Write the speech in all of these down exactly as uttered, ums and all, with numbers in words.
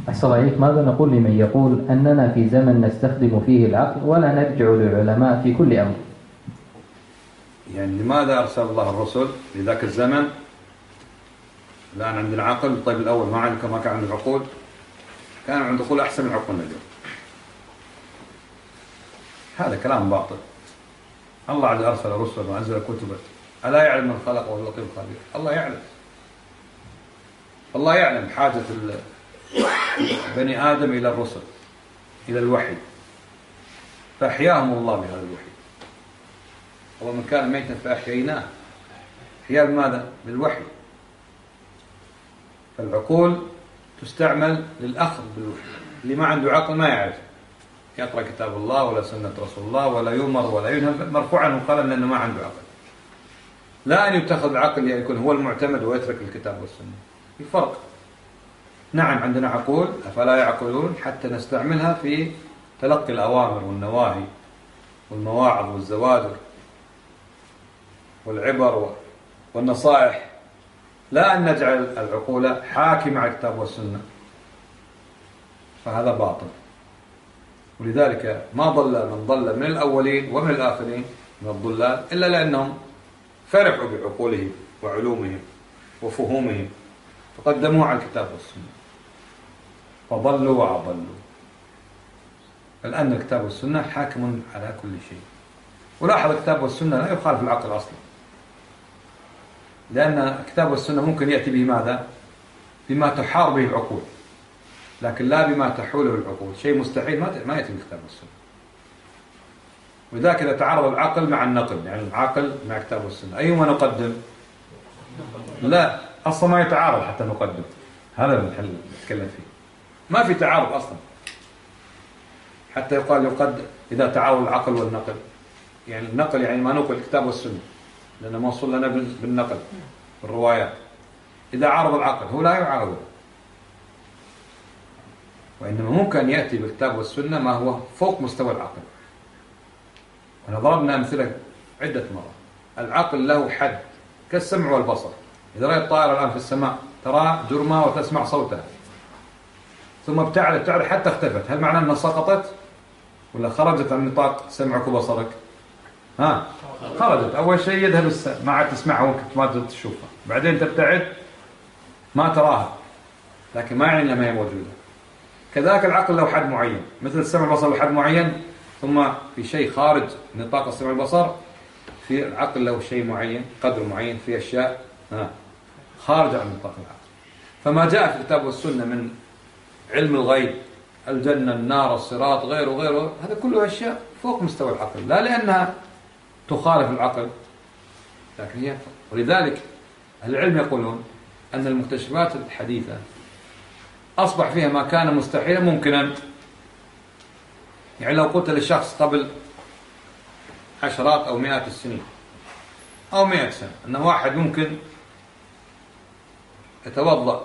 أحسن عليك. ماذا نقول لمن يقول أننا في زمن نستخدم فيه العقل ولا نرجع للعلماء في كل أمر؟ يعني لماذا أرسل الله الرسل في ذاك الزمن؟ الآن عندنا عقل، طيب الأول ما عندك ما كان عندنا عقول؟ كان عندنا عقول أحسن من عقولنا اليوم. هذا كلام باطل. الله عز أرسل رسلا وأنزل كتبا، ألا يعلم من خلق وهو اللطيف الخبير؟ الله يعلم. الله يعلم حاجة بني آدم إلى الرسل، إلى الوحي، فأحياهم الله بهذا الوحي. ومن كان ميتا فأحييناه. أحياء بماذا؟ بالوحي. فالعقول تستعمل للأخذ بالوحي. اللي ما عنده عقل ما يعرف يقرأ كتاب الله ولا سنة رسول الله ولا يؤمر ولا ينهى، مرفوع عنه قلم لأنه ما عنده عقل. لا أن يتخذ العقل يعني يكون هو المعتمد ويترك الكتاب والسنة. في فرق. نعم عندنا عقول، أفلا يعقلون، حتى نستعملها في تلقي الأوامر والنواهي والمواعظ والزواجر والعبر والنصائح، لا أن نجعل العقول حاكمة على الكتاب والسنة، فهذا باطل. ولذلك ما ضل من ضل من الأولين ومن الآخرين من الضلال إلا لأنهم فرحوا بعقولهم وعلومهم وفهومهم فقدموه على الكتاب والسنة فضلوا وأضلوا. الآن الكتاب والسنة حاكم على كل شيء. ولاحظ الكتاب والسنة لا يخالف العقل أصلا، لأن الكتاب والسنة ممكن يأتي به ماذا؟ بما تحار به العقول، لكن لا بما تحوله العقول. شيء مستحيل ما يأتي بالكتاب والسنة. وذاك إذا تعارض العقل مع النقل، يعني العقل مع الكتاب والسنة، أيهما نقدم؟ لا، أصلا ما يتعارض حتى نقدم. هذا الحل نتكلم فيه. ما في تعارض أصلا حتى يقال يقدم إذا تعارض العقل والنقل. يعني النقل يعني ما نقل الكتاب والسنة، لأنه موصول لنا بالنقل بالروايات. إذا عارض العقل هو لا يعارضه، وإنما ممكن أن يأتي بالكتاب والسنة ما هو فوق مستوى العقل. ضربنا أمثلة عدة مرات. العقل له حد كالسمع والبصر. إذا رأيت طائرة الآن في السماء ترى جرمها وتسمع صوتها، ثم ابتعدت ابتعدت حتى اختفت، هل معناه أنها سقطت ولا خرجت عن نطاق سمعك وبصرك؟ ها خرجت. أول شيء يذهب السمع، ما عاد تسمعها وانت ما تشوفها، بعدين تبتعد ما تراها، لكن ما يعني أنها ما هي موجودة. كذلك العقل له حد معين، مثل السمع والبصر له حد معين، ثم في شيء خارج نطاق السمع والبصر، في العقل له شيء معين قدر معين، في أشياء ها خارج عن نطاق العقل. فما جاء في الكتاب والسنة من علم الغيب، الجنة النار الصراط غيره غيره، هذا كله أشياء فوق مستوى العقل، لا لأنها تخالف العقل، لكن هي. ولذلك العلم يقولون أن المكتشفات الحديثة أصبح فيها ما كان مستحيلا ممكنا. يعني لو قلت للشخص قبل عشرات أو مئات السنين أو مئة سنة أن واحد ممكن يتوضأ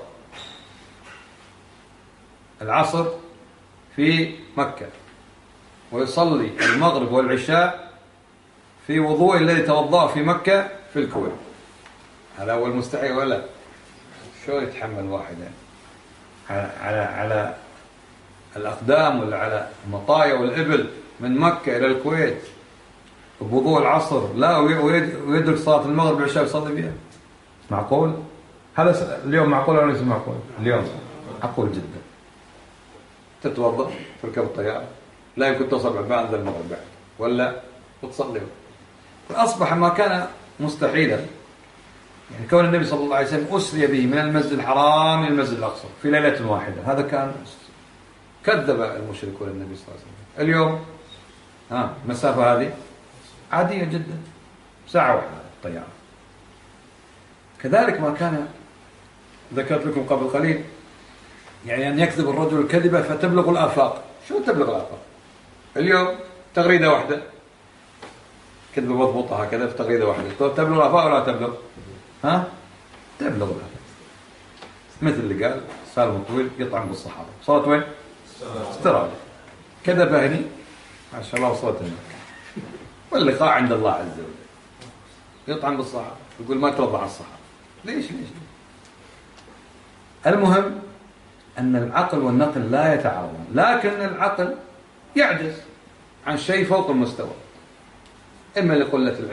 العصر في مكة ويصلي المغرب والعشاء في وضوء الذي توضأ في مكة في الكويت، هذا هو المستحيل ولا شو يتحمل واحد يعني على على على الأقدام ولا على المطايا والإبل من مكة إلى الكويت بوضوء العصر، لا ويدرك صلاة المغرب والعشاء يصلي بها؟ معقول؟ هذا اليوم معقول ولا ليس معقول؟ اليوم معقول جدا. تتوضأ تركب الطيارة لا يمكن توصل بعد المغرب بعد ولا وتصلي. فأصبح ما كان مستحيلا. يعني كون النبي صلى الله عليه وسلم أسري به من المسجد الحرام إلى المسجد الأقصى في ليلة واحدة، هذا كان كذب المشركون النبي صلى الله عليه وسلم. اليوم ها المسافة هذه عادية جدا، ساعة واحدة الطيارة. كذلك ما كان ذكرت لكم قبل قليل، يعني أن يكذب الرجل الكذبة فتبلغ الآفاق. شو تبلغ الآفاق؟ اليوم تغريدة واحدة كذبة مضبوطة هكذا في تغريدة واحدة تبلغ الآفاق ولا تبلغ؟ ها؟ تبلغ الآفاق. مثل اللي قال سالم الطويل يطعم بالصحابة، صارت وين؟ استراد. كذا فهني ما شاء الله وصلت هناك. واللقاء عند الله عز وجل يطعم بالصحابة، يقول ما ترضى عن الصحابة. ليش ليش؟ المهم أن العقل والنقل لا يتعارضان، لكن العقل يعجز عن شيء فوق المستوى، إما لقلة العلم